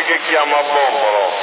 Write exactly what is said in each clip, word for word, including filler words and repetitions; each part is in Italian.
che chiama Bombolo.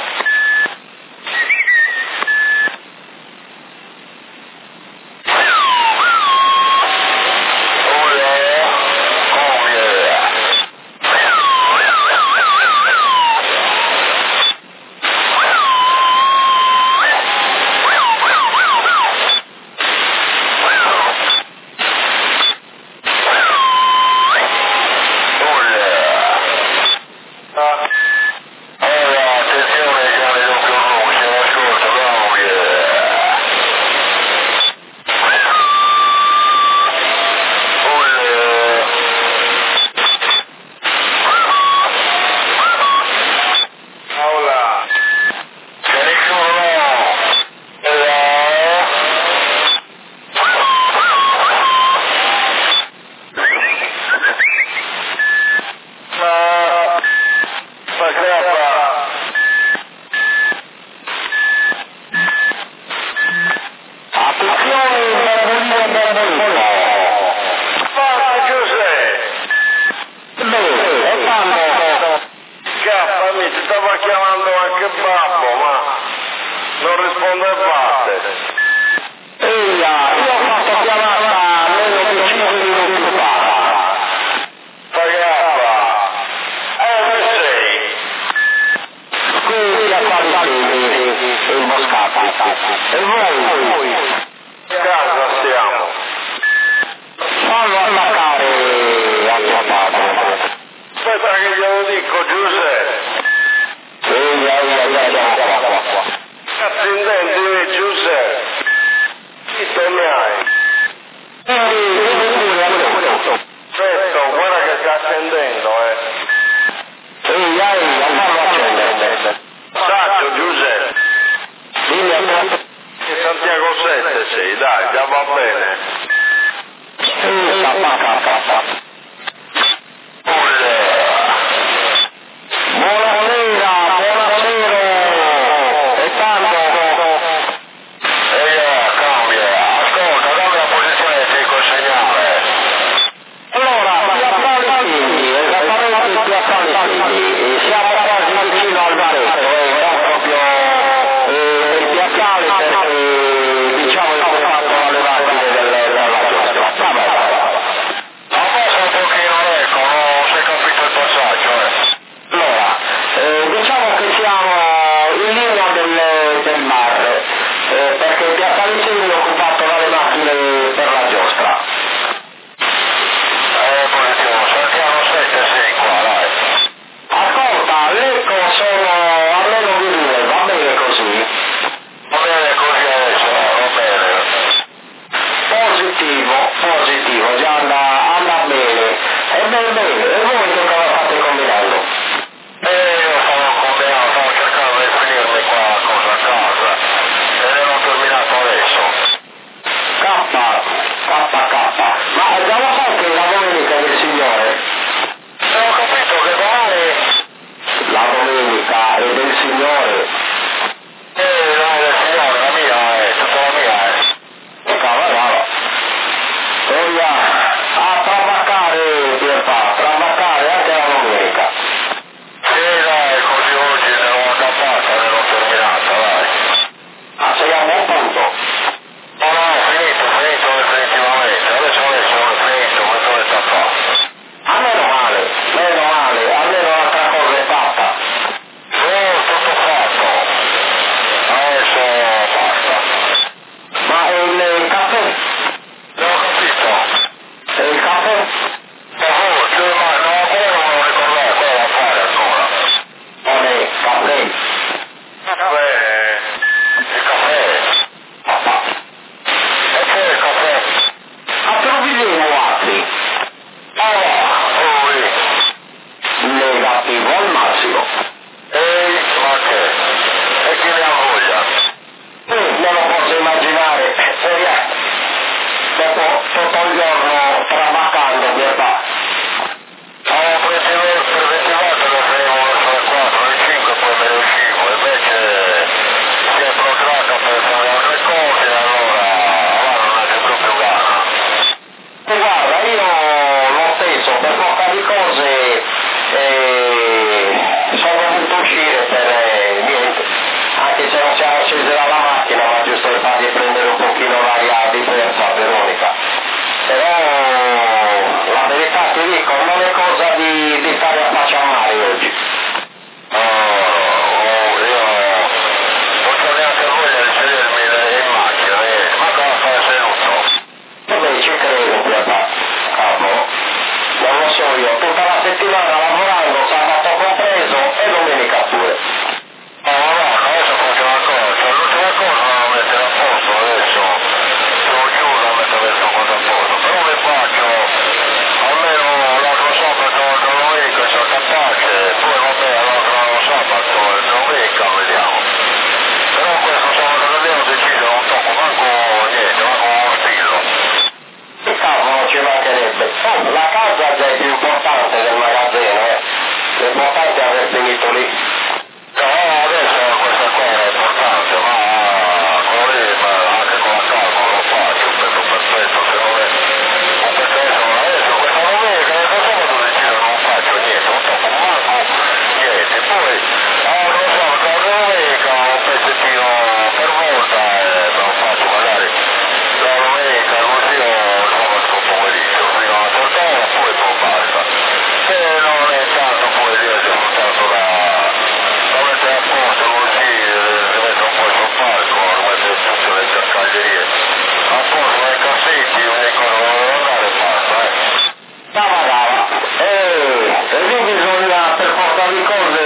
l'importante è aver finito lì. No, adesso questa cosa è importante, ma quello lì, ma anche con la calma lo faccio, questo perfetto, se non è un perfetto, adesso questa domenica, questa sabato decido non faccio niente, non tocco manco niente, poi, ah, non so, la domenica un pezzettino per volta e me lo faccio magari la domenica, così o il sabato pomeriggio, fino a una certa ora, poi poi basta. Se non è tanto poi riesco soltanto da, da mettere a posto così, si mette un po' sul palco, mettere tutte le cercaglierie a posto nei cassetti, ogni cosa dove devo andare e basta, eh. Brava, brava. E, e lì bisogna per forza di cose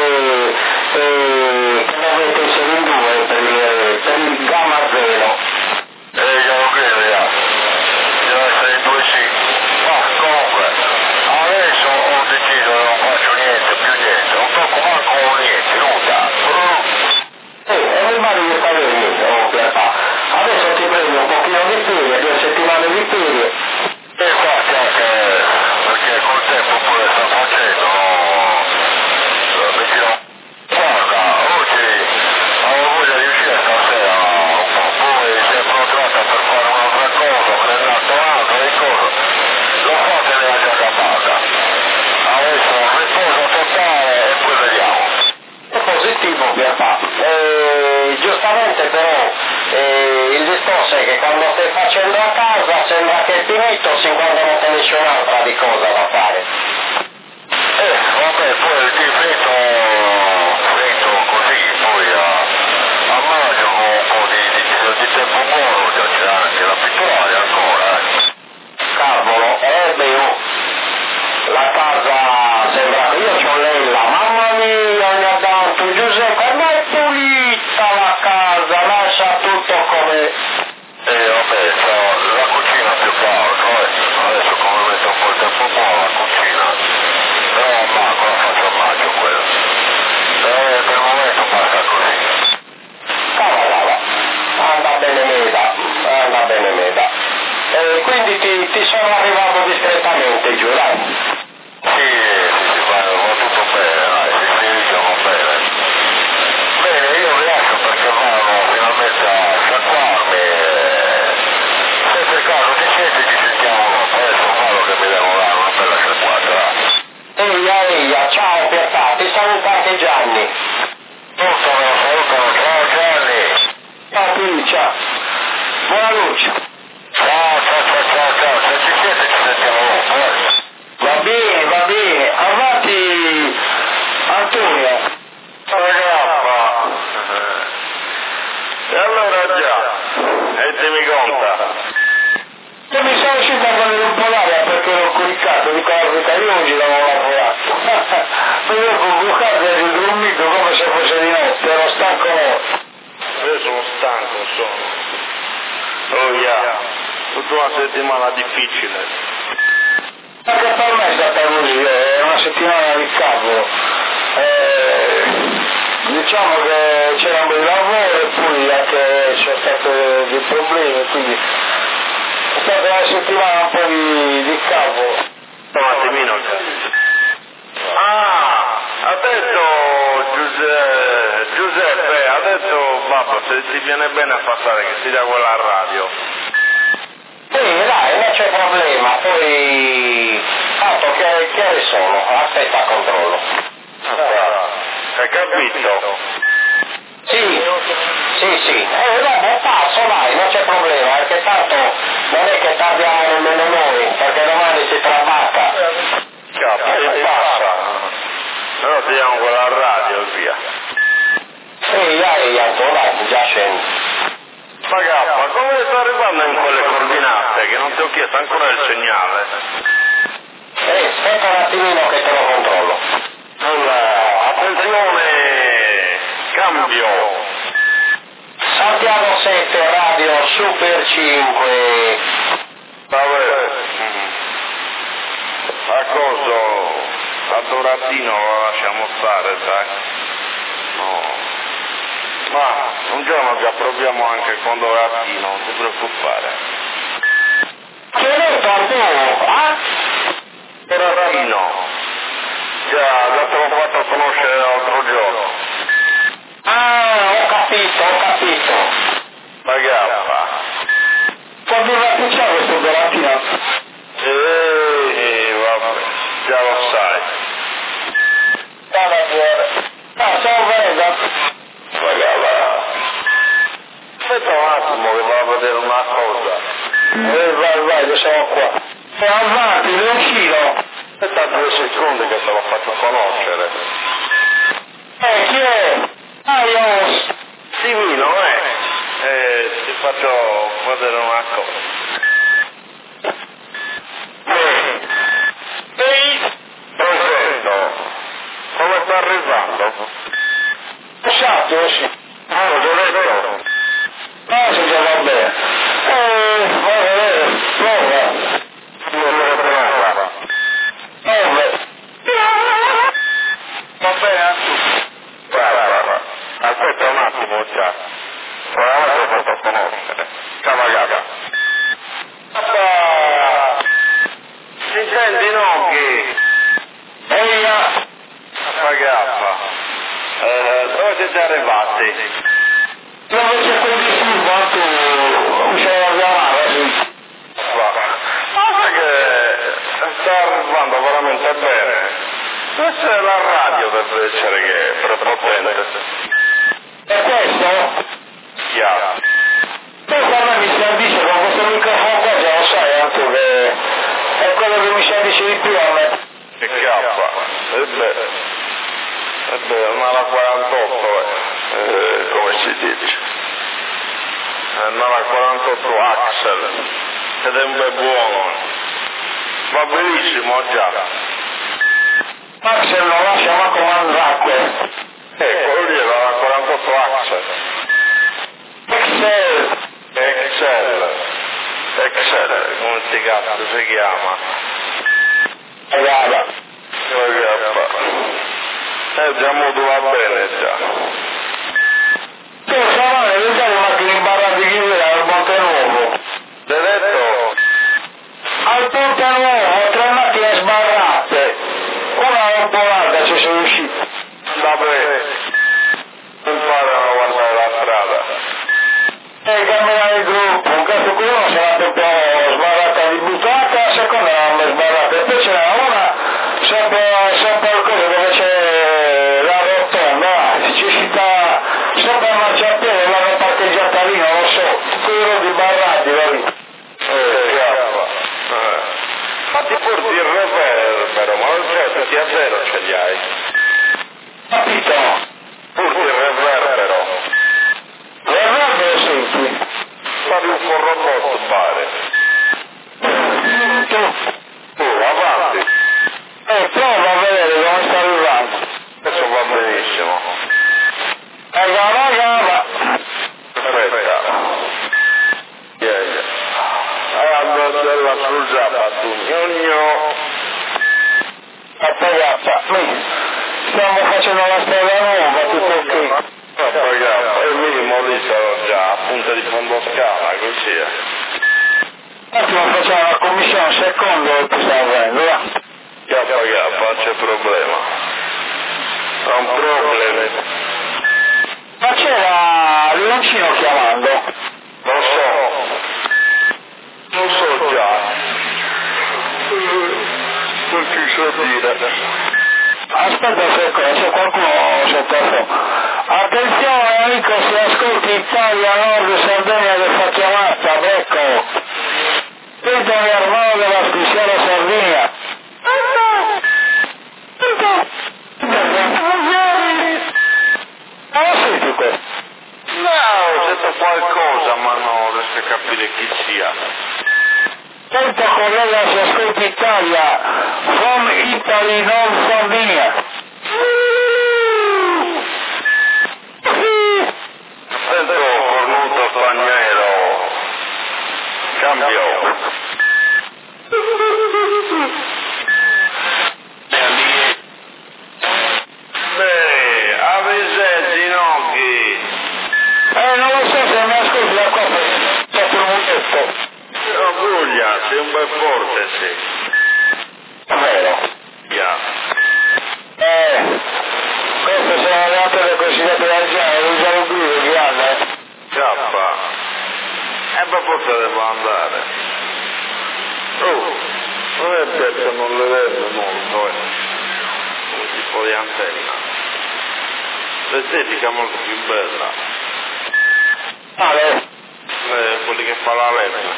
eh, che dovete essere in due per il, per il gamma zero. Eh, già lo credo, già. Deve essere in due sì. Ma comunque, adesso ho deciso che non faccio niente, più niente, non tocco manco niente, nulla. Sì, e mi pare che sta venendo, oh, Pierpa. Adesso ti prendo un pochino di ferie, due settimane di ferie. E infatti anche perché col tempo pure sta facendo, no? Mi dirò, guarda, oggi avevo voglia di uscire stasera un po', poi si è protratta per fare un'altra cosa, me ne è andato un'altra di cosa, l'ho fatta e ne ha già accappata. Adesso riposo totale e poi vediamo. È positivo, Pierpa. Eh, giustamente però eh, il discorso è che quando stai facendo a casa sembra che è finito sin quando non te ne c'è un'altra di cosa da fare. Eh, vabbè, poi il difetto, finito così, poi a, a maggio con un po' di, di, di tempo buono, già c'è anche la pitturale ancora, eh. Cavolo, eh beh, oh, la casa sembra che io c'ho Lella, mamma mia, mi ha dato Giuseppe, ma è pulita la casa, lascia tutto come... Eh, vabbè, c'ho la cucina più che altro, eh. Adesso come metto un po' il tempo buono la cucina, però a maggio, la faccio a maggio quella. Eh, per il momento basta così. Cava, cava, anda bene meda, anda bene meda. E quindi ti, ti sono arrivato discretamente giù, dai. Sì, sì, sì, va, va tutto bene, dai, sì, sì, diciamo bene. Bene, io vi lascio perché vado finalmente a sciacquarmi e se per caso ti senti ci sentiamo dopo, adesso vado che mi devo dare una bella sciacquata, va. Eia, eia, ciao Pierpa, ti saluta anche Gianni. Tutto me lo salutano, ciao Gianni. Ciao Piccia, buona luce. Ciao, ciao, ciao, ciao, ciao, se ci siete ci sentiamo dopo, eh. Va bene, va bene, avanti Antonio. Ragazza, e allora già, e te mi conta. Io mi sono uscito a prendere un po' d'aria perché l'ho cliccato, dico la verità, io oggi l'avevo lavorato. Poi dopo ho bucato e ho dormito come se fosse di notte, ero stanco morto. Io sono stanco, sono. Oh yeah, tutta una settimana difficile. Anche per me è stata così, è una settimana di cavolo. Eh, diciamo che c'era un bel lavoro e poi anche c'è stato dei problemi, quindi è stata una settimana un po' di, di cavolo. Un attimino. Ah, ha detto Giuseppe, Giuseppe, ha detto babbo, se ti viene bene a passare che si dà quella a radio. Sì, dai, non c'è problema, poi... Tanto che, che ore sono? Aspetta, controllo. Ah, hai capito? Sì, sì, sì. Eh, dopo passo, dai, non c'è problema, perché tanto non è che tardiamo nemmeno noi, perché domani si trabacca. Capito, e passa. Però ti diamo quella a radio e via. Sì, dai, ancora, già scendo. Ma Gappa, come sta arrivando in quelle coordinate che non ti ho chiesto ancora il segnale? Eh, aspetta un attimino che te lo controllo. Allora, attenzione, cambio. Santiago sette, radio Super cinque. Vabbè, a coso, a Doratino lo lasciamo stare, sai? No. Ma un giorno ci approviamo anche con Doratino, non ti preoccupare. Che hai detto, Arturo? Ah? Doratino. Già, già te l'ho fatto No, stavo venendo. Pagava. Aspetta un attimo che vado a vedere una cosa. Eh, vai, vai, che siamo qua. E avanti, Leoncino. Aspetta due secondi che te l'ho fatto conoscere. Eh, chi è? Ah, io... Simino, eh? Eh, ti faccio vedere una cosa. Eh. Ehi! Perfetto. Come sta arrivando? Esatto, sì. Ah, l'ho detto. Ah, si già va bene. Eh, va bene, prova. Non me ne prova. Eh, beh. Va bene? Guarda, aspetta un attimo già. Ora lo faccio conoscere. Cavagata. Ah, Si senti no che? ehi, Pagappa. Eh, dove siete arrivati? dove c'è quel disturbato? C'è la chiamata, sì. Guarda che sta arrivando veramente bene. Questa è la radio deve essere che è prepotente. E questo? Chiaro. Questo a me mi si addice con questo microfono qua, già lo sai anche che è quello che mi si addice di più a me. Che cappa. Ebbe, ebbe, una alla quarantotto, eh, eh, come si dice. È una alla quarantotto Axel. Ed è un bel buono. Va benissimo già. Axel non lascia manco mandracque. Eh, quello lì era la quarantotto Axel. Excel. Excel. Excel, come si cazzo si chiama? Guarda. Eh, già modula bene già. Tu stamattina mi dai una macchina in barra di chiudere al Ponte Nuovo. L'hai detto? Al Ponte Nuovo, tre macchine sbarrate. Una è un po' larga, ci sono usciti. Vabbè, non parano a guardare la strada. E camminare il gruppo, un caso qui uno sarà un po' sbarrata di buttata, la seconda non è sbarrata. E poi ce n'era una sopra, sopra il coso dove c'è la rotonda, ci si sta sopra il marciapiede, l'hanno parcheggiata lì, non lo so, quello di barrati, va lì. Eh, chiaro. Eh. Ma ti porti il reverbero, ma non c'è, tutti a zero ce li hai. Capito? Porti il reverbero. Reverbero senti. Fai un forrobotto, pare. Tu, Tu, avanti. eh, prova a vedere come sta arrivando. Adesso va benissimo. E gava gava. Aspetta. Yeah, yeah. Allora, della scusata, tu, gnogno. Appagata. Stiamo facendo la strada nuova, tutto ok. Appagata. E il minimo lì sarò già a punta di fondo scala, così è. Un attimo facciamo la commissione, un secondo e poi stiamo venendo, va. Kappa kappa, c'è problema. È un problema. Ma c'era Leoncino chiamando. Lo so. Lo so già. Non ti so dire. Aspetta un secondo, c'è qualcuno sottofondo. Attenzione amico, se ascolti Italia, Nord, Sardegna che fa chiamata, ecco. Tentami Armando della Stisiera Sardegna. Non lo senti questo? No, ho detto qualcosa, ma non riesco a capire chi sia. Sento collega, se ascolti Italia, from Italy, non Sardegna. Sento cornuto spagnolo. Cambio. Beh, avete ginocchi. Eh, non lo so se mi ascolti da qua, sotto il muletto. Oh, Guglia, sei un bel forte, sì. È vero. Yeah. Eh, queste sono le altre consigliate dal genere, usiamo il grido di Anna. Cappa. E poi forse devo andare. Oh, non è detto, non le vedo molto, eh. Come si tipo di antenna. L'estetica è molto più bella. Ah, beh. Eh, quelli che fa la legge.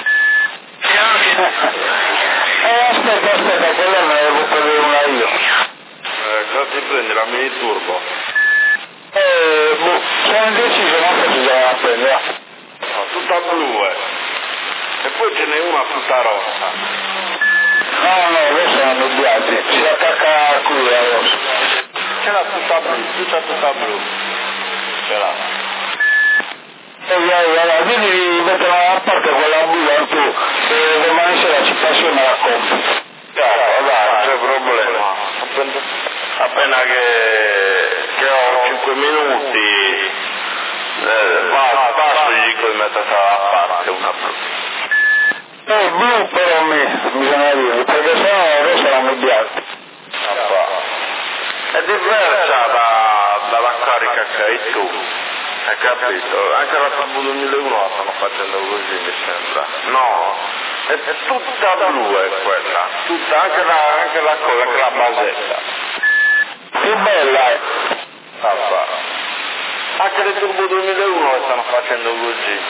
Eh, aspetta, aspetta, quella me ne devo prendere una io. Eh, cosa ti prendi? La mini turbo? Eh, boh, sono indeciso, ma forse già la prendo. No, tutta blu, eh. E poi ce n'è una tutta rossa. No, no, rossa non mi piace, si attacca qui la rossa. Ce l'ha tutta blu, tutta tutta blu. Ce l'ha. E allora, quindi mettono da parte quella blu tu, e domani sera ci passo e me la compro. Dai, dai, non c'è problema. Appena che, che ho cinque minuti, eh, passo gli dico di metterla da parte una blu. Eh, blu però a me, bisogna dire, perché sennò la rossa non mi piace. È diversa da, dalla carica che hai tu, hai capito? Anche la Turbo duemilauno la stanno facendo così, mi sembra. No, è, è tutta blu è quella, tutta, anche la, anche la cosa, anche la basetta. Che bella è! Papà. Anche le Turbo duemilauno le stanno facendo così.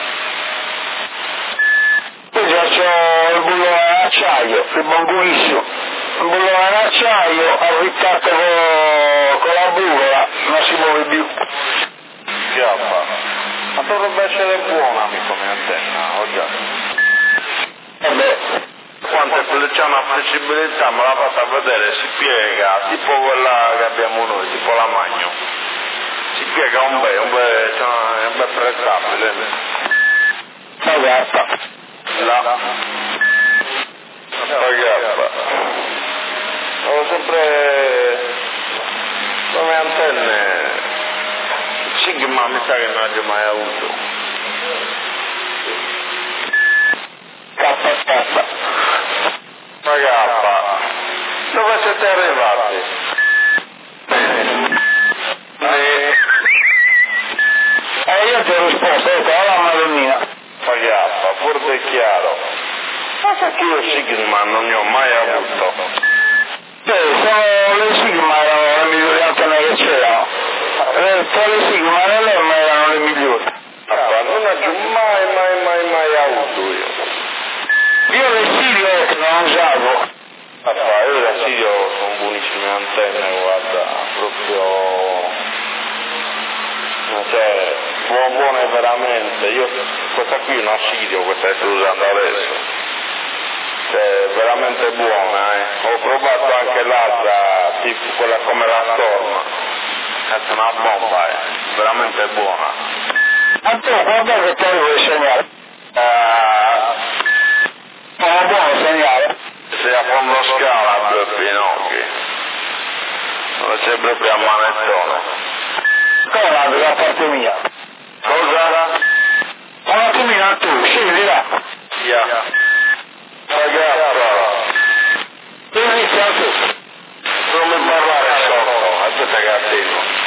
Poi già c'ho il bullone in acciaio, il bambulissimo. Il bullone in acciaio, avviccato con, con la bugola, non si muove più. Chiappa. Ma dovrebbe essere buona come antenna, ho già. Vabbè. Quante c'è una flessibilità, me l'ha fatta vedere, si piega, tipo quella che abbiamo noi, tipo la Magno. Si piega un bel, un bel, cioè, è un bel prestabile. Pagata. La pagata. Ho sempre come antenne Sigma, mi sa che non l'ho mai avuto. K K. Pagata. Dove siete arrivati? Eh, eh io ti ho risposto, ho detto, alla Madonnina. Pagata, forte e chiaro. Ma perché io Sigma non ne ho mai avuto? Eh, sono le Sigma erano le migliori antenne che c'erano. Eh, tra le Sigma e le M erano le migliori. Ah, non ho mai, mai, mai, mai avuto io. Io le Sirio che non usavo. Papà, io da Sirio sono buonissime antenne, guarda, proprio... Cioè, buone, buone veramente. Io, questa qui è una Sirio, questa che sto usando adesso. Cioè, veramente buona, eh. Ho provato anche l'altra, tipo quella come la Storm. È una bomba, eh. Veramente buona. A te, guarda che te devo segnare. Uh, È un buon segnale. sei a fondo scala, due Pinocchi. Non c'è proprio a manettone. Come la da parte mia? Cosa? Un attimino tu, scendi là. Yeah. Ragazza, Inizia tu. non mi parlare sotto, aspetta che attengo.